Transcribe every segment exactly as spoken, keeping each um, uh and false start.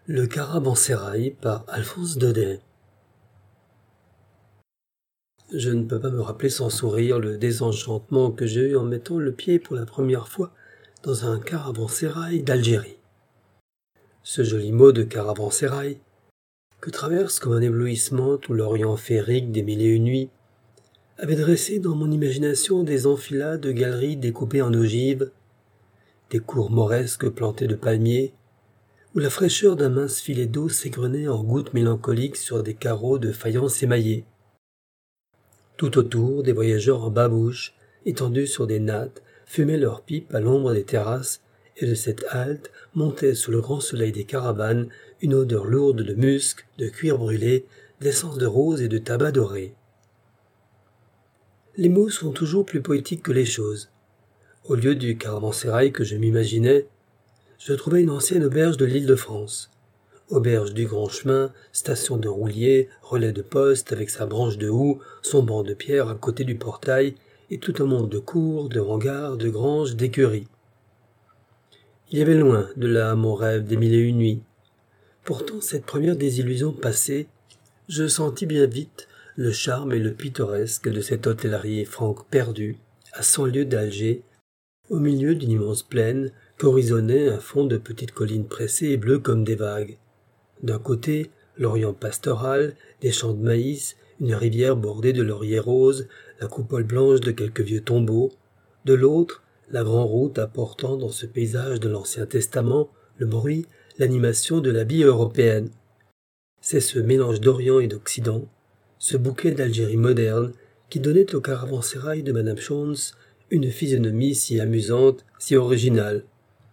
Le Caravansérail par Alphonse Daudet. Je ne peux pas me rappeler sans sourire le désenchantement que j'ai eu en mettant le pied pour la première fois dans un caravansérail d'Algérie. Ce joli mot de caravansérail, que traverse comme un éblouissement tout l'Orient féerique des mille et une nuits, avait dressé dans mon imagination des enfilades de galeries découpées en ogives, des cours mauresques plantées de palmiers, où la fraîcheur d'un mince filet d'eau s'égrenait en gouttes mélancoliques sur des carreaux de faïence émaillée. Tout autour, des voyageurs en babouche, étendus sur des nattes, fumaient leurs pipes à l'ombre des terrasses, et de cette halte montait sous le grand soleil des caravanes une odeur lourde de musc, de cuir brûlé, d'essence de rose et de tabac doré. Les mots sont toujours plus poétiques que les choses. Au lieu du caravansérail que je m'imaginais, je trouvais une ancienne auberge de l'Île-de-France. Auberge du Grand Chemin, station de roulier, relais de poste avec sa branche de houx, son banc de pierre à côté du portail, et tout un monde de cours, de hangars, de granges, d'écuries. Il y avait loin de là mon rêve des mille et une nuits. Pourtant, cette première désillusion passée, je sentis bien vite le charme et le pittoresque de cette hôtellerie franque perdue, à cent lieues d'Alger, au milieu d'une immense plaine qu'horizonnait un fond de petites collines pressées et bleues comme des vagues. D'un côté, l'Orient pastoral, des champs de maïs, une rivière bordée de lauriers roses, la coupole blanche de quelques vieux tombeaux. De l'autre, la grande route apportant dans ce paysage de l'Ancien Testament le bruit, l'animation de la vie européenne. C'est ce mélange d'Orient et d'Occident, ce bouquet d'Algérie moderne, qui donnait au caravansérail de Madame Schontz une physionomie si amusante, si originale.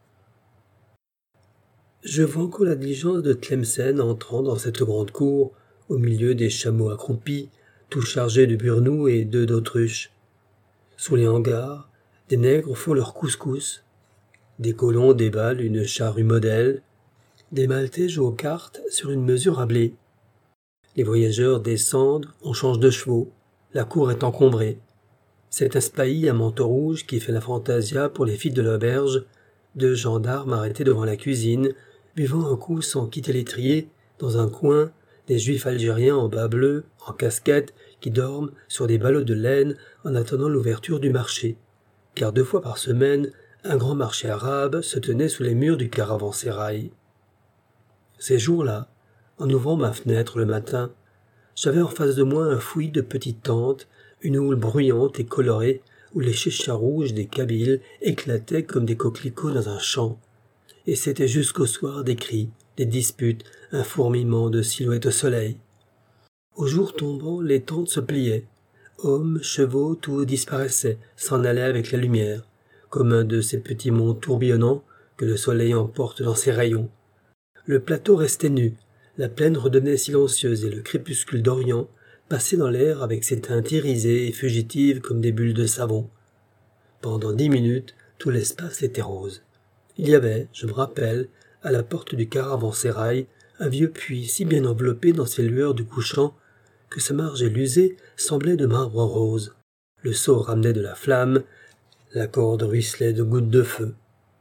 Je vois encore la diligence de Tlemcen entrant dans cette grande cour, au milieu des chameaux accroupis, tout chargés de burnous et d'œufs d'autruche. Sous les hangars, des nègres font leur couscous, des colons déballent une charrue modèle, des Maltais jouent aux cartes sur une mesure à blé. Les voyageurs descendent, on change de chevaux, la cour est encombrée. C'est un spahi à manteau rouge qui fait la fantasia pour les filles de l'auberge, deux gendarmes arrêtés devant la cuisine, buvant un coup sans quitter l'étrier, dans un coin, des juifs algériens en bas bleus, en casquette, qui dorment sur des ballots de laine en attendant l'ouverture du marché. Car deux fois par semaine, un grand marché arabe se tenait sous les murs du caravansérail. Ces jours-là, en ouvrant ma fenêtre le matin, j'avais en face de moi un fouillis de petites tentes, une houle bruyante et colorée où les chéchas rouges des Kabyles éclataient comme des coquelicots dans un champ. Et c'était jusqu'au soir des cris, des disputes, un fourmillement de silhouettes au soleil. Au jour tombant, les tentes se pliaient. Hommes, chevaux, tout disparaissait, s'en allait avec la lumière, comme un de ces petits monts tourbillonnants que le soleil emporte dans ses rayons. Le plateau restait nu, la plaine redonnait silencieuse et le crépuscule d'Orient passait dans l'air avec ses teintes irisées et fugitives comme des bulles de savon. Pendant dix minutes, tout l'espace était rose. Il y avait, je me rappelle, à la porte du caravansérail, un vieux puits si bien enveloppé dans ses lueurs du couchant que sa marge élusée semblait de marbre rose. Le seau ramenait de la flamme, la corde ruisselait de gouttes de feu.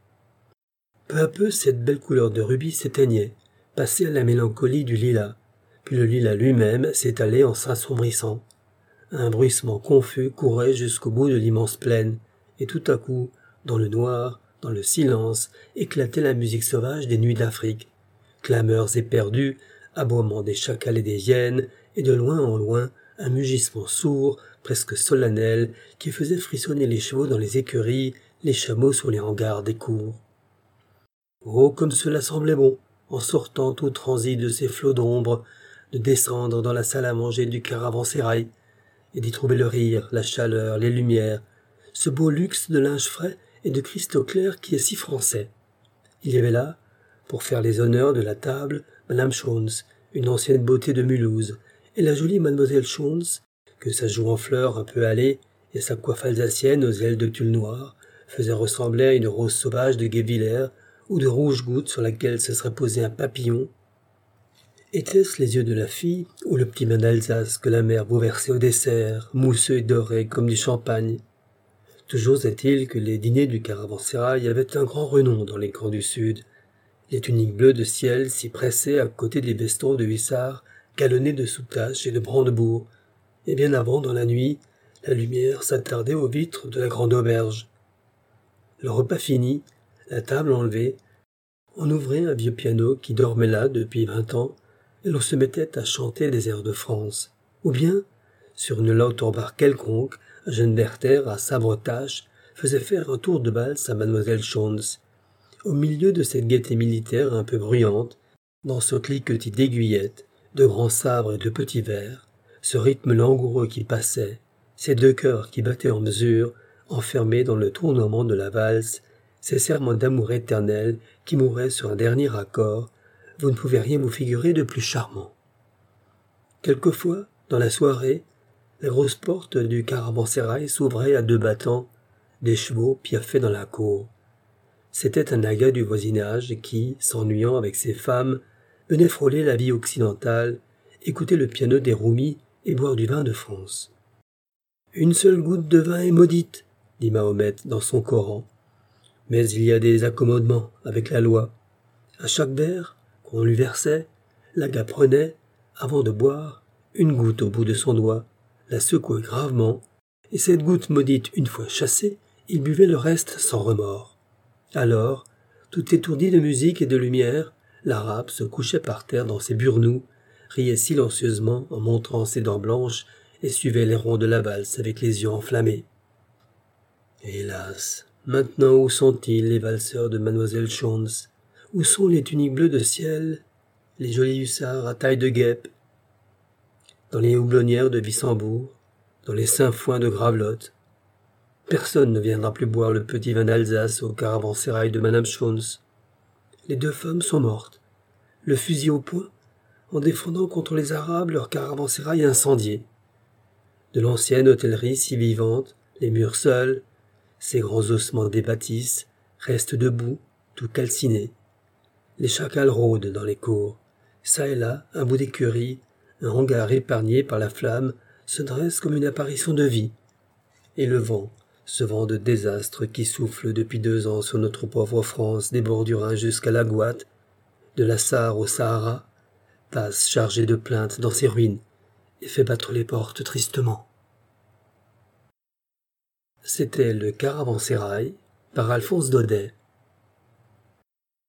Peu à peu, cette belle couleur de rubis s'éteignait, passait à la mélancolie du lilas, puis le lilas lui-même s'étalait en s'assombrissant. Un bruissement confus courait jusqu'au bout de l'immense plaine, et tout à coup, dans le noir, dans le silence, éclatait la musique sauvage des nuits d'Afrique. Clameurs éperdues, aboiements des chacals et des hyènes, et de loin en loin, un mugissement sourd, presque solennel, qui faisait frissonner les chevaux dans les écuries, les chameaux sur les hangars des cours. Oh, comme cela semblait bon, en sortant tout transi de ces flots d'ombre, de descendre dans la salle à manger du caravansérail, et d'y trouver le rire, la chaleur, les lumières, ce beau luxe de linge frais et de cristaux clairs qui est si français. Il y avait là, pour faire les honneurs de la table, Madame Schontz, une ancienne beauté de Mulhouse, et la jolie Mademoiselle Schontz, que sa joue en fleurs un peu hâlée et sa coiffe alsacienne aux ailes de tulle noire faisaient ressembler à une rose sauvage de Guebwiller ou de rouge goutte sur laquelle se serait posé un papillon. Étaient-ce les yeux de la fille ou le petit vin d'Alsace que la mère vous versait au dessert, mousseux et doré comme du champagne? Toujours est-il que les dîners du caravansérail avaient un grand renom dans les camps du Sud. Les tuniques bleues de ciel s'y pressaient à côté des vestons de hussards galonnés de soutaches et de brandebourgs, et bien avant, dans la nuit, la lumière s'attardait aux vitres de la grande auberge. Le repas fini, la table enlevée, on ouvrait un vieux piano qui dormait là depuis vingt ans, et l'on se mettait à chanter des airs de France. Ou bien, sur une lauterbar quelconque, un jeune Werther à sabre-tache faisait faire un tour de valse à mademoiselle Schontz. Au milieu de cette gaieté militaire un peu bruyante, dans ce cliquetis d'aiguillettes, de grands sabres et de petits verres, ce rythme langoureux qui passait, ces deux cœurs qui battaient en mesure, enfermés dans le tournoiement de la valse, ces serments d'amour éternel qui mouraient sur un dernier accord, vous ne pouvez rien vous figurer de plus charmant. Quelquefois, dans la soirée, la grosse porte du caravansérail s'ouvrait à deux battants, des chevaux piaffaient dans la cour. C'était un aga du voisinage qui, s'ennuyant avec ses femmes, venait frôler la vie occidentale, écouter le piano des Roumis et boire du vin de France. « Une seule goutte de vin est maudite, » dit Mahomet dans son Coran. Mais il y a des accommodements avec la loi. À chaque verre qu'on lui versait, l'aga prenait, avant de boire, une goutte au bout de son doigt, la secouait gravement, et cette goutte maudite une fois chassée, il buvait le reste sans remords. Alors, tout étourdi de musique et de lumière, l'arabe se couchait par terre dans ses burnous, riait silencieusement en montrant ses dents blanches et suivait les ronds de la valse avec les yeux enflammés. Hélas, maintenant où sont-ils les valseurs de mademoiselle Schontz? Où sont les tuniques bleues de ciel, les jolis hussards à taille de guêpe? Dans les houblonnières de Wissembourg, dans les sainfoins de Gravelotte. Personne ne viendra plus boire le petit vin d'Alsace au caravansérail de madame Schontz. Les deux femmes sont mortes, le fusil au poing, en défendant contre les Arabes leur caravansérail incendié. De l'ancienne hôtellerie si vivante, les murs seuls, ces grands ossements des bâtisses, restent debout, tout calcinés. Les chacals rôdent dans les cours. Ça et là, un bout d'écurie, un hangar épargné par la flamme, se dresse comme une apparition de vie. Et le vent, ce vent de désastre qui souffle depuis deux ans sur notre pauvre France des bords du Rhin jusqu'à la Gouate, de la Sarre au Sahara, passe chargé de plaintes dans ses ruines et fait battre les portes tristement. C'était le Caravansérail par Alphonse Daudet.